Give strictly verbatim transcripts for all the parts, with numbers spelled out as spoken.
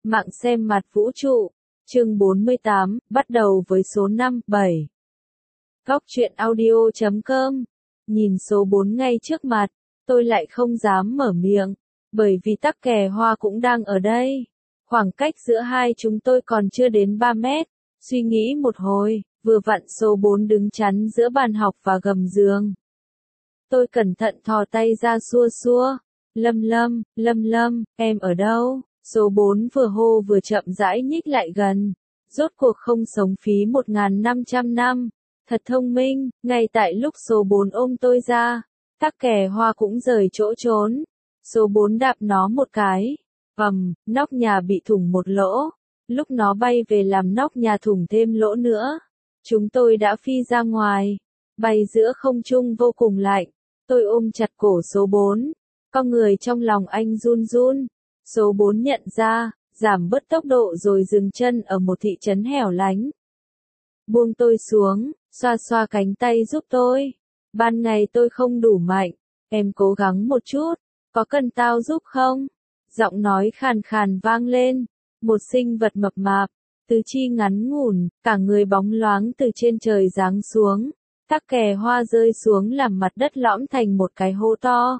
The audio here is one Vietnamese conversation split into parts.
Mạng xem mặt vũ trụ, chương bốn mươi tám, bắt đầu với số năm, bảy. Góc truyện audio chấm com. Nhìn số bốn ngay trước mặt, tôi lại không dám mở miệng, bởi vì tắc kè hoa cũng đang ở đây. Khoảng cách giữa hai chúng tôi còn chưa đến ba mét. Suy nghĩ một hồi, vừa vặn số bốn đứng chắn giữa bàn học và gầm giường. Tôi cẩn thận thò tay ra xua xua. Lâm Lâm, Lâm Lâm, em ở đâu? Số bốn vừa hô vừa chậm rãi nhích lại gần. Rốt cuộc không sống phí một nghìn năm trăm năm. Thật thông minh, ngay tại lúc số bốn ôm tôi ra, tắc kè hoa cũng rời chỗ trốn. Số bốn đạp nó một cái. Vầm, nóc nhà bị thủng một lỗ. Lúc nó bay về làm nóc nhà thủng thêm lỗ nữa. Chúng tôi đã phi ra ngoài. Bay giữa không trung vô cùng lạnh. Tôi ôm chặt cổ số bốn. Con người trong lòng anh run run. Số bốn nhận ra, giảm bớt tốc độ rồi dừng chân ở một thị trấn hẻo lánh. Buông tôi xuống, xoa xoa cánh tay giúp tôi. Ban ngày tôi không đủ mạnh, em cố gắng một chút, có cần tao giúp không? Giọng nói khàn khàn vang lên. Một sinh vật mập mạp, tứ chi ngắn ngủn, cả người bóng loáng từ trên trời giáng xuống. Tắc kè hoa rơi xuống làm mặt đất lõm thành một cái hố to.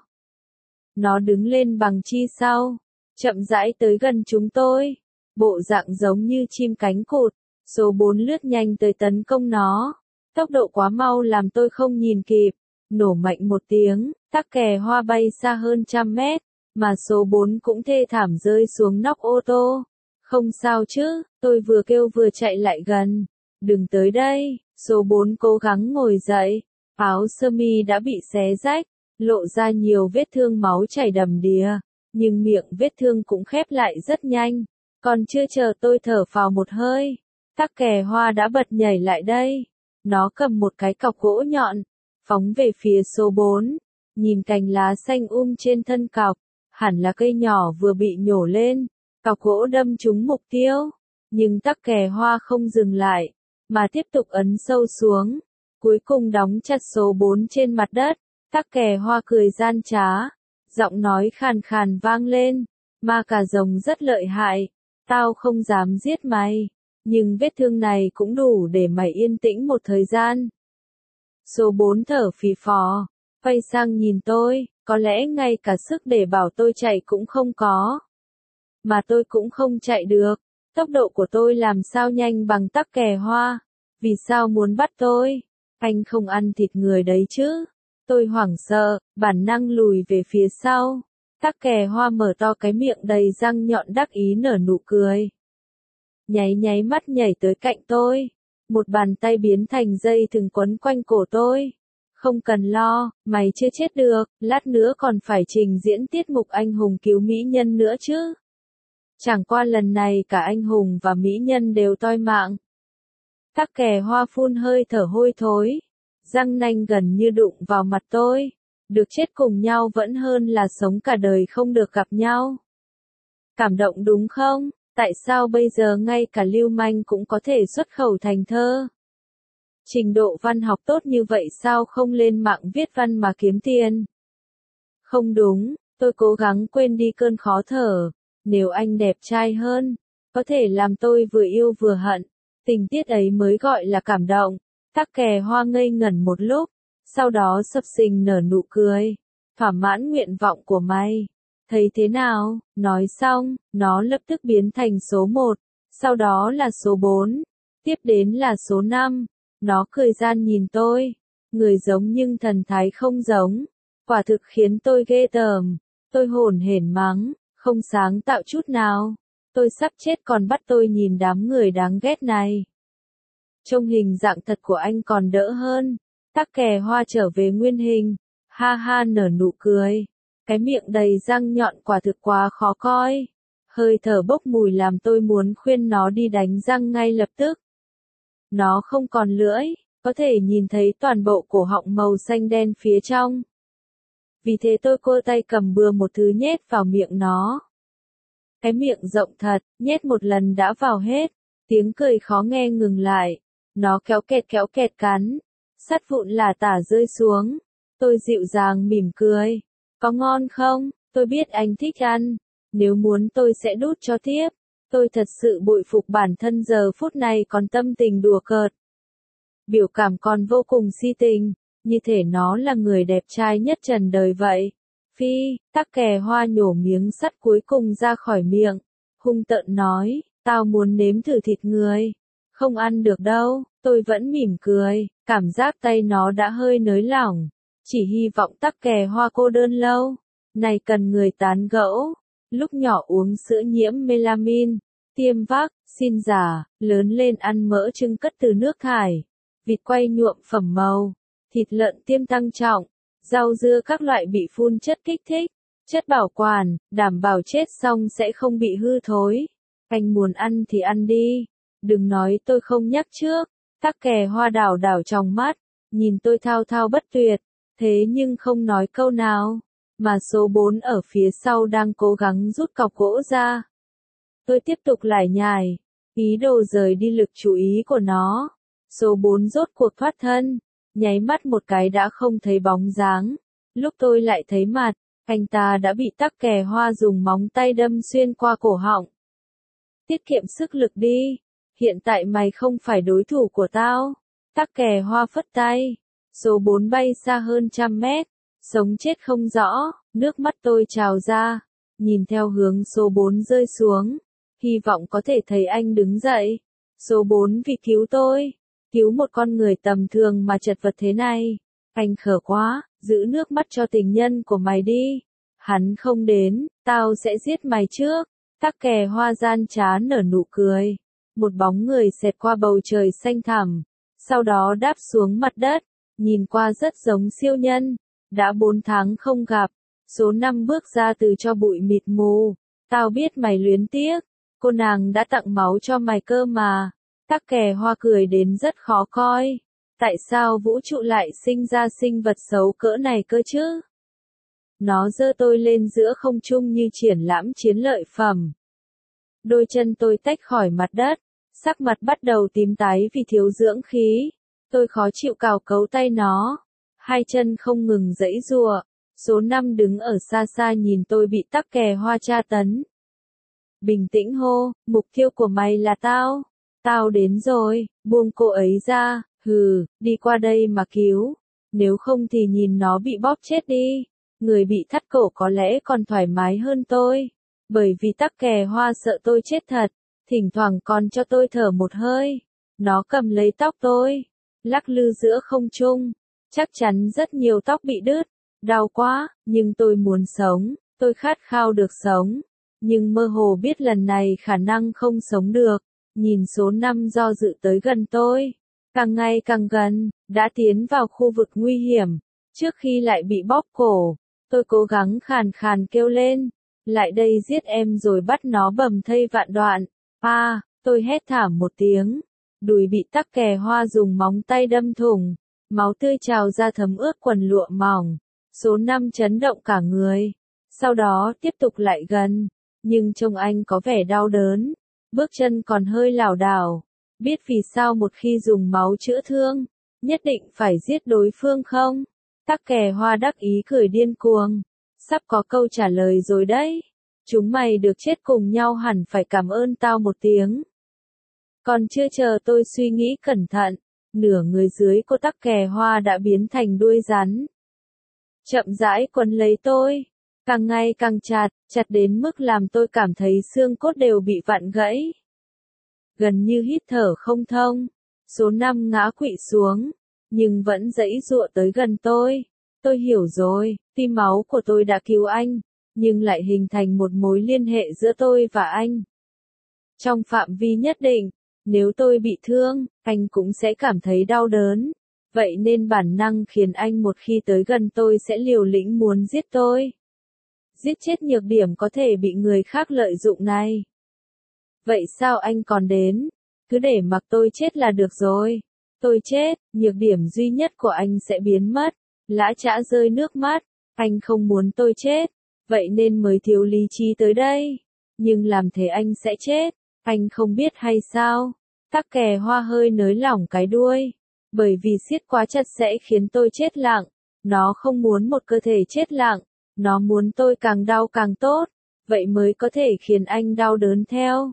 Nó đứng lên bằng chi sau, chậm rãi tới gần chúng tôi, bộ dạng giống như chim cánh cụt. Số bốn lướt nhanh tới tấn công nó, tốc độ quá mau làm tôi không nhìn kịp, nổ mạnh một tiếng, tắc kè hoa bay xa hơn trăm mét, mà số bốn cũng thê thảm rơi xuống nóc ô tô. Không sao chứ, tôi vừa kêu vừa chạy lại gần. Đừng tới đây, số bốn cố gắng ngồi dậy, áo sơ mi đã bị xé rách, lộ ra nhiều vết thương máu chảy đầm đìa, nhưng miệng vết thương cũng khép lại rất nhanh. Còn chưa chờ tôi thở phào một hơi, tắc kè hoa đã bật nhảy lại đây. Nó cầm một cái cọc gỗ nhọn, phóng về phía số bốn. Nhìn cành lá xanh um trên thân cọc, hẳn là cây nhỏ vừa bị nhổ lên. Cọc gỗ đâm trúng mục tiêu, nhưng tắc kè hoa không dừng lại, mà tiếp tục ấn sâu xuống. Cuối cùng đóng chặt số bốn trên mặt đất. Tắc kè hoa cười gian trá, giọng nói khàn khàn vang lên. Ma cà rồng rất lợi hại, tao không dám giết mày, nhưng vết thương này cũng đủ để mày yên tĩnh một thời gian. Số bốn thở phì phò, quay sang nhìn tôi, có lẽ ngay cả sức để bảo tôi chạy cũng không có. Mà tôi cũng không chạy được, tốc độ của tôi làm sao nhanh bằng tắc kè hoa, vì sao muốn bắt tôi? Anh không ăn thịt người đấy chứ? Tôi hoảng sợ, bản năng lùi về phía sau. Tắc kè hoa mở to cái miệng đầy răng nhọn đắc ý nở nụ cười. Nháy nháy mắt nhảy tới cạnh tôi. Một bàn tay biến thành dây thừng quấn quanh cổ tôi. Không cần lo, mày chưa chết được, lát nữa còn phải trình diễn tiết mục anh hùng cứu mỹ nhân nữa chứ. Chẳng qua lần này cả anh hùng và mỹ nhân đều toi mạng. Tắc kè hoa phun hơi thở hôi thối. Răng nanh gần như đụng vào mặt tôi. Được chết cùng nhau vẫn hơn là sống cả đời không được gặp nhau. Cảm động đúng không? Tại sao bây giờ ngay cả lưu manh cũng có thể xuất khẩu thành thơ? Trình độ văn học tốt như vậy sao không lên mạng viết văn mà kiếm tiền? Không đúng, tôi cố gắng quên đi cơn khó thở. Nếu anh đẹp trai hơn, có thể làm tôi vừa yêu vừa hận. Tình tiết ấy mới gọi là cảm động. Tắc kè hoa ngây ngẩn một lúc, sau đó sập sình nở nụ cười. Thỏa mãn nguyện vọng của mày. Thấy thế nào? Nói xong, nó lập tức biến thành số một, sau đó là số bốn, tiếp đến là số năm. Nó cười gian nhìn tôi, người giống nhưng thần thái không giống. Quả thực khiến tôi ghê tởm. Tôi hổn hển mắng, không sáng tạo chút nào. Tôi sắp chết còn bắt tôi nhìn đám người đáng ghét này. Trông hình dạng thật của anh còn đỡ hơn. Tắc kè hoa trở về nguyên hình. Ha ha nở nụ cười. Cái miệng đầy răng nhọn quả thực quá khó coi. Hơi thở bốc mùi làm tôi muốn khuyên nó đi đánh răng ngay lập tức. Nó không còn lưỡi, có thể nhìn thấy toàn bộ cổ họng màu xanh đen phía trong. Vì thế tôi cô tay cầm bừa một thứ nhét vào miệng nó. Cái miệng rộng thật, nhét một lần đã vào hết. Tiếng cười khó nghe ngừng lại. Nó kéo kẹt kéo kẹt cắn. Sắt vụn là tả rơi xuống. Tôi dịu dàng mỉm cười. Có ngon không? Tôi biết anh thích ăn. Nếu muốn tôi sẽ đút cho tiếp. Tôi thật sự bội phục bản thân giờ phút này còn tâm tình đùa cợt. Biểu cảm còn vô cùng si tình, như thể nó là người đẹp trai nhất trần đời vậy. Phi, tắc kè hoa nhổ miếng sắt cuối cùng ra khỏi miệng, hung tợn nói, tao muốn nếm thử thịt người. Không ăn được đâu, tôi vẫn mỉm cười, cảm giác tay nó đã hơi nới lỏng. Chỉ hy vọng tắc kè hoa cô đơn lâu. Này cần người tán gẫu. Lúc nhỏ uống sữa nhiễm melamin, tiêm vắc, xin giả, lớn lên ăn mỡ trưng cất từ nước thải, vịt quay nhuộm phẩm màu, thịt lợn tiêm tăng trọng, rau dưa các loại bị phun chất kích thích, chất bảo quản, đảm bảo chết xong sẽ không bị hư thối. Anh muốn ăn thì ăn đi, đừng nói tôi không nhắc trước. Tắc kè hoa đảo đảo trong mắt, nhìn tôi thao thao bất tuyệt, thế nhưng không nói câu nào, mà số bốn ở phía sau đang cố gắng rút cọc gỗ ra. Tôi tiếp tục lải nhải, ý đồ rời đi lực chú ý của nó. Số bốn rốt cuộc thoát thân, nháy mắt một cái đã không thấy bóng dáng. Lúc tôi lại thấy mặt, anh ta đã bị tắc kè hoa dùng móng tay đâm xuyên qua cổ họng. Tiết kiệm sức lực đi, hiện tại mày không phải đối thủ của tao. Tắc kè hoa phất tay, số bốn bay xa hơn trăm mét, sống chết không rõ, nước mắt tôi trào ra, nhìn theo hướng số bốn rơi xuống, hy vọng có thể thấy anh đứng dậy. Số bốn vì cứu tôi, cứu một con người tầm thường mà chật vật thế này. Anh khờ quá, giữ nước mắt cho tình nhân của mày đi. Hắn không đến, tao sẽ giết mày trước. Tắc kè hoa gian trá nở nụ cười. Một bóng người xẹt qua bầu trời xanh thẳm, sau đó đáp xuống mặt đất, nhìn qua rất giống siêu nhân. Đã bốn tháng không gặp, số năm bước ra từ cho bụi mịt mù. Tao biết mày luyến tiếc, cô nàng đã tặng máu cho mày cơ mà. Tắc kè hoa cười đến rất khó coi. Tại sao vũ trụ lại sinh ra sinh vật xấu cỡ này cơ chứ? Nó giơ tôi lên giữa không trung như triển lãm chiến lợi phẩm. Đôi chân tôi tách khỏi mặt đất, sắc mặt bắt đầu tím tái vì thiếu dưỡng khí. Tôi khó chịu cào cấu tay nó. Hai chân không ngừng giãy giụa. Số năm đứng ở xa xa nhìn tôi bị tắc kè hoa tra tấn. Bình tĩnh hô, mục tiêu của mày là tao. Tao đến rồi, buông cô ấy ra, hừ, đi qua đây mà cứu. Nếu không thì nhìn nó bị bóp chết đi. Người bị thắt cổ có lẽ còn thoải mái hơn tôi. Bởi vì tắc kè hoa sợ tôi chết thật, thỉnh thoảng còn cho tôi thở một hơi. Nó cầm lấy tóc tôi, lắc lư giữa không trung. Chắc chắn rất nhiều tóc bị đứt, đau quá, nhưng tôi muốn sống, tôi khát khao được sống. Nhưng mơ hồ biết lần này khả năng không sống được. Nhìn số năm do dự tới gần tôi, càng ngày càng gần, đã tiến vào khu vực nguy hiểm. Trước khi lại bị bóp cổ, tôi cố gắng khàn khàn kêu lên, lại đây giết em rồi bắt nó bầm thây vạn đoạn. A, à, tôi hét thảm một tiếng, đùi bị tắc kè hoa dùng móng tay đâm thủng, máu tươi trào ra thấm ướt quần lụa mỏng. Số năm chấn động cả người, sau đó tiếp tục lại gần, nhưng trông anh có vẻ đau đớn. Bước chân còn hơi lảo đảo, biết vì sao một khi dùng máu chữa thương, nhất định phải giết đối phương không? Tắc kè hoa đắc ý cười điên cuồng, sắp có câu trả lời rồi đấy. Chúng mày được chết cùng nhau hẳn phải cảm ơn tao một tiếng. Còn chưa chờ tôi suy nghĩ cẩn thận, nửa người dưới của tắc kè hoa đã biến thành đuôi rắn. Chậm rãi quấn lấy tôi. Càng ngày càng chặt, chặt đến mức làm tôi cảm thấy xương cốt đều bị vặn gãy. Gần như hít thở không thông, số năm ngã quỵ xuống, nhưng vẫn giãy giụa tới gần tôi. Tôi hiểu rồi, tim máu của tôi đã cứu anh, nhưng lại hình thành một mối liên hệ giữa tôi và anh. Trong phạm vi nhất định, nếu tôi bị thương, anh cũng sẽ cảm thấy đau đớn. Vậy nên bản năng khiến anh một khi tới gần tôi sẽ liều lĩnh muốn giết tôi. Giết chết nhược điểm có thể bị người khác lợi dụng này. Vậy sao anh còn đến? Cứ để mặc tôi chết là được rồi. Tôi chết, nhược điểm duy nhất của anh sẽ biến mất. Lã chã rơi nước mắt. Anh không muốn tôi chết. Vậy nên mới thiếu lý trí tới đây. Nhưng làm thế anh sẽ chết. Anh không biết hay sao? Tắc kè hoa hơi nới lỏng cái đuôi. Bởi vì siết quá chặt sẽ khiến tôi chết lặng. Nó không muốn một cơ thể chết lặng. Nó muốn tôi càng đau càng tốt, vậy mới có thể khiến anh đau đớn theo.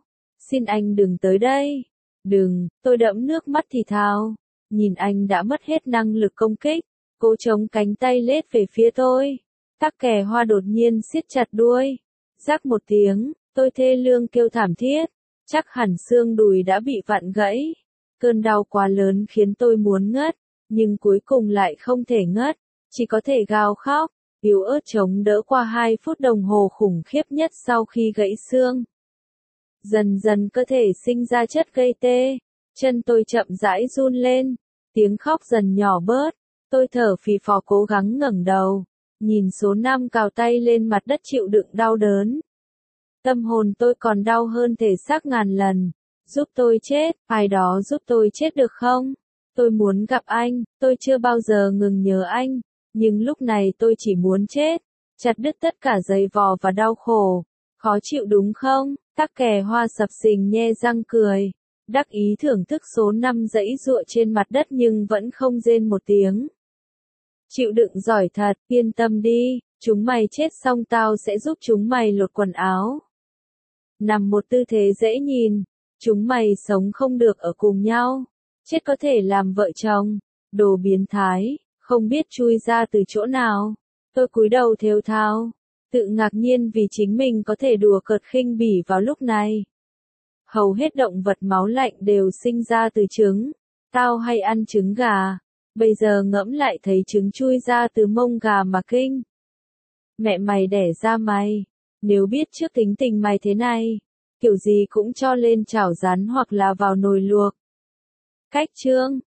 Xin anh đừng tới đây. Đừng, tôi đẫm nước mắt thì thào. Nhìn anh đã mất hết năng lực công kích, cố chống cánh tay lết về phía tôi. Tắc kè hoa đột nhiên siết chặt đuôi. Rắc một tiếng, tôi thê lương kêu thảm thiết. Chắc hẳn xương đùi đã bị vặn gãy. Cơn đau quá lớn khiến tôi muốn ngất, nhưng cuối cùng lại không thể ngất, chỉ có thể gào khóc, yếu ớt chống đỡ qua hai phút đồng hồ khủng khiếp nhất sau khi gãy xương. Dần dần cơ thể sinh ra chất gây tê, chân tôi chậm rãi run lên, tiếng khóc dần nhỏ bớt, tôi thở phì phò cố gắng ngẩng đầu, nhìn số năm cào tay lên mặt đất chịu đựng đau đớn. Tâm hồn tôi còn đau hơn thể xác ngàn lần. Giúp tôi chết, ai đó giúp tôi chết được không? Tôi muốn gặp anh, tôi chưa bao giờ ngừng nhớ anh, nhưng lúc này tôi chỉ muốn chết, chặt đứt tất cả dây vò và đau khổ. Khó chịu đúng không? Tắc kè hoa sập sình nhe răng cười, đắc ý thưởng thức số năm dãy giụa trên mặt đất nhưng vẫn không rên một tiếng. Chịu đựng giỏi thật, yên tâm đi, chúng mày chết xong tao sẽ giúp chúng mày lột quần áo. Nằm một tư thế dễ nhìn. Chúng mày sống không được ở cùng nhau, chết có thể làm vợ chồng, đồ biến thái, không biết chui ra từ chỗ nào. Tôi cúi đầu thều thào, tự ngạc nhiên vì chính mình có thể đùa cợt khinh bỉ vào lúc này. Hầu hết động vật máu lạnh đều sinh ra từ trứng, tao hay ăn trứng gà, bây giờ ngẫm lại thấy trứng chui ra từ mông gà mà kinh. Mẹ mày đẻ ra mày, nếu biết trước tính tình mày thế này, kiểu gì cũng cho lên chảo rán hoặc là vào nồi luộc. Cách chương